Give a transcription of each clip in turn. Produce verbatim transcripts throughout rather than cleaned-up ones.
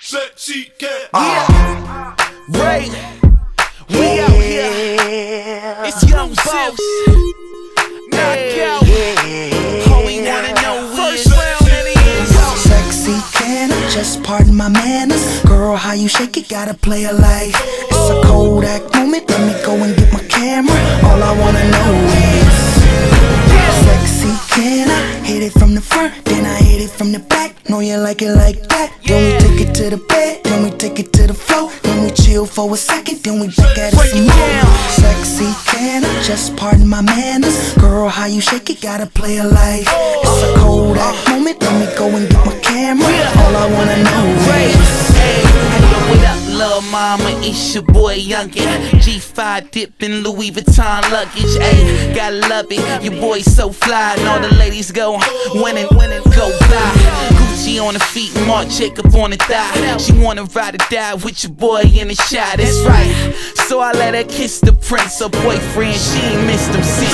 Sexy cat. Yeah. Ray, we out here. It's Young Boss. Knockout. All we wanna know is first round and it is. Sexy, can I just pardon my manners? Girl, how you shake it, gotta play a life. It's a Kodak moment, let me go and get my camera. All I wanna know is sexy, can I hit it from the front, then I hit it from the back? Know you like it like that. Then we take it to the bed, then we take it to the floor. Then we chill for a second, then we back at it some more. Sexy, can I just pardon my manners? Girl, how you shake it, gotta play a life. It's a Kodak moment, let me go and get my camera. All I wanna know is hey, hey, what up, lil' mama? It's your boy Youngin. G five dipping Louis Vuitton luggage. Ayy, gotta love it. Your boy so fly, and all the ladies go winning, winning, go fly. Gucci on the feet, Marc Jacob on the thigh. She wanna ride or die with your boy in the shot. That's right. So I let her kiss the prince, her boyfriend. She ain't missed him since.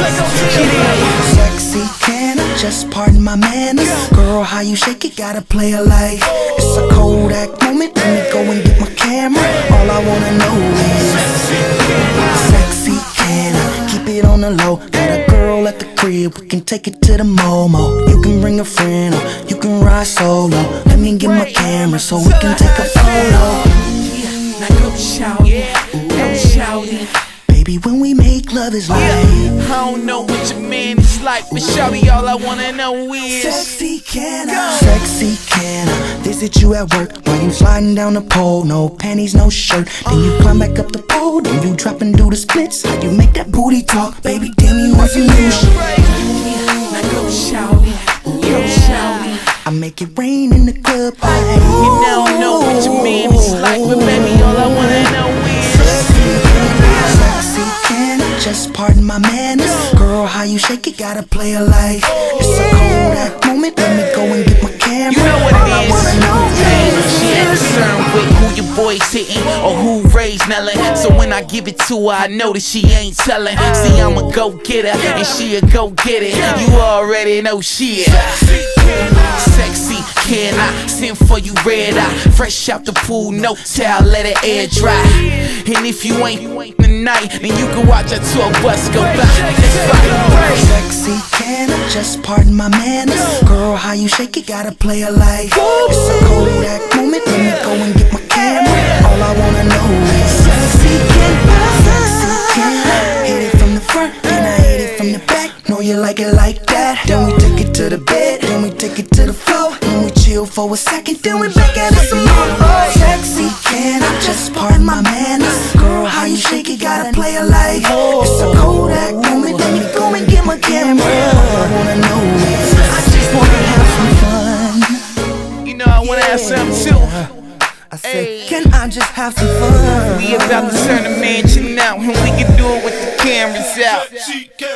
sexy, can I just pardon my manners? Girl, how you shake it, gotta play a life. It's a Kodak moment, let me go and get my camera. All I wanna know is sexy, can I keep it on the low? Got a girl at the crib, we can take it to the Momo. You can bring a friend or you can ride solo. Let me get my camera so we can take a photo. Now go shout it, go shout it. Baby, when we make love is like I don't know what your man is like, but shawty, all I wanna know is sexy, can I? Sexy, can I visit you at work while you sliding down the pole? No panties, no shirt. Then you climb back up the pole, then you drop and do the splits. How you make that booty talk, baby? Damn, you want some new shit. Now go shout it, go shout it. I make it rain in the club. I You don't know what your man is like, but baby, all I wanna know is sexy, can I just pardon my manners? Girl, how you shake it, gotta play a life. It's a Kodak moment, let me go and get my camera. you know what All it I is. wanna know Hey, is she ain't concerned with who your boy's hitting or who raised Nellin. So when I give it to her, I know that she ain't telling. See, I'm a go-getter and she a go-get-it. You already know she is sexy, can I send for you red eye? Fresh out the pool, no towel, let it air dry. And if you ain't tonight, then you can watch a tour bus go by. That's right. sexy, can I just pardon my manners? Girl, how you shake it, gotta play a life. It's a Kodak moment, let me go and get my camera. All I wanna know is sexy, can I? Sexy, can I hit it from the front, then I hit it from the back? Know you like it like that. Then we take it to the bed, then we take it to the floor. Then we chill for a second, then we back at it some more. Oh, sexy, can I just pardon my manners? Girl, how you shake it, gotta play a life. It's a Kodak moment, let me go and get my camera. All I wanna know is I just wanna have some fun. You know I wanna have some too. I say, can I just have some fun? We about to turn the mansion out, and we can do it with the cameras out. Sexy cat.